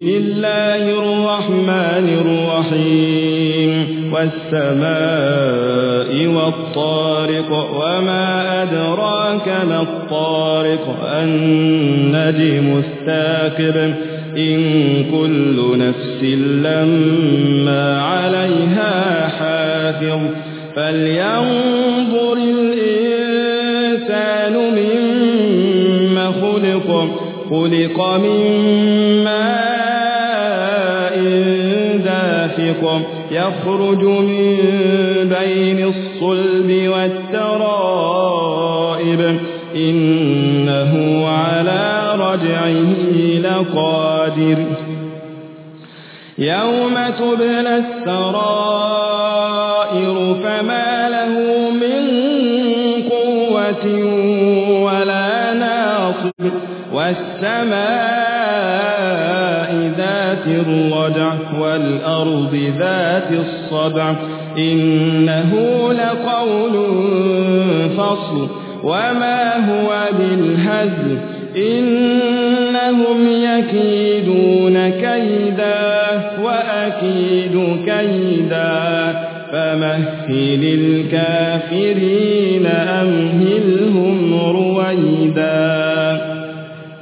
بسم الله الرحمن الرحيم والسماء والطارق وما أدراك ما الطارق النجم الثاقب إن كل نفس لما عليها حافظ فلينظر الإنسان مما خلق من ماء دافق يخرج من بين الصلب والترائب إنه على رجعه لقادر يوم تبلى السرائر فما له من قوة ولا ناصر والسماء ذات الرجع والأرض ذات الصدع إنه لقول فصل وما هو بالهزل إنهم يكيدون كيدا وأكيد كيدا فمهل الكافرين أمهلهم رويدا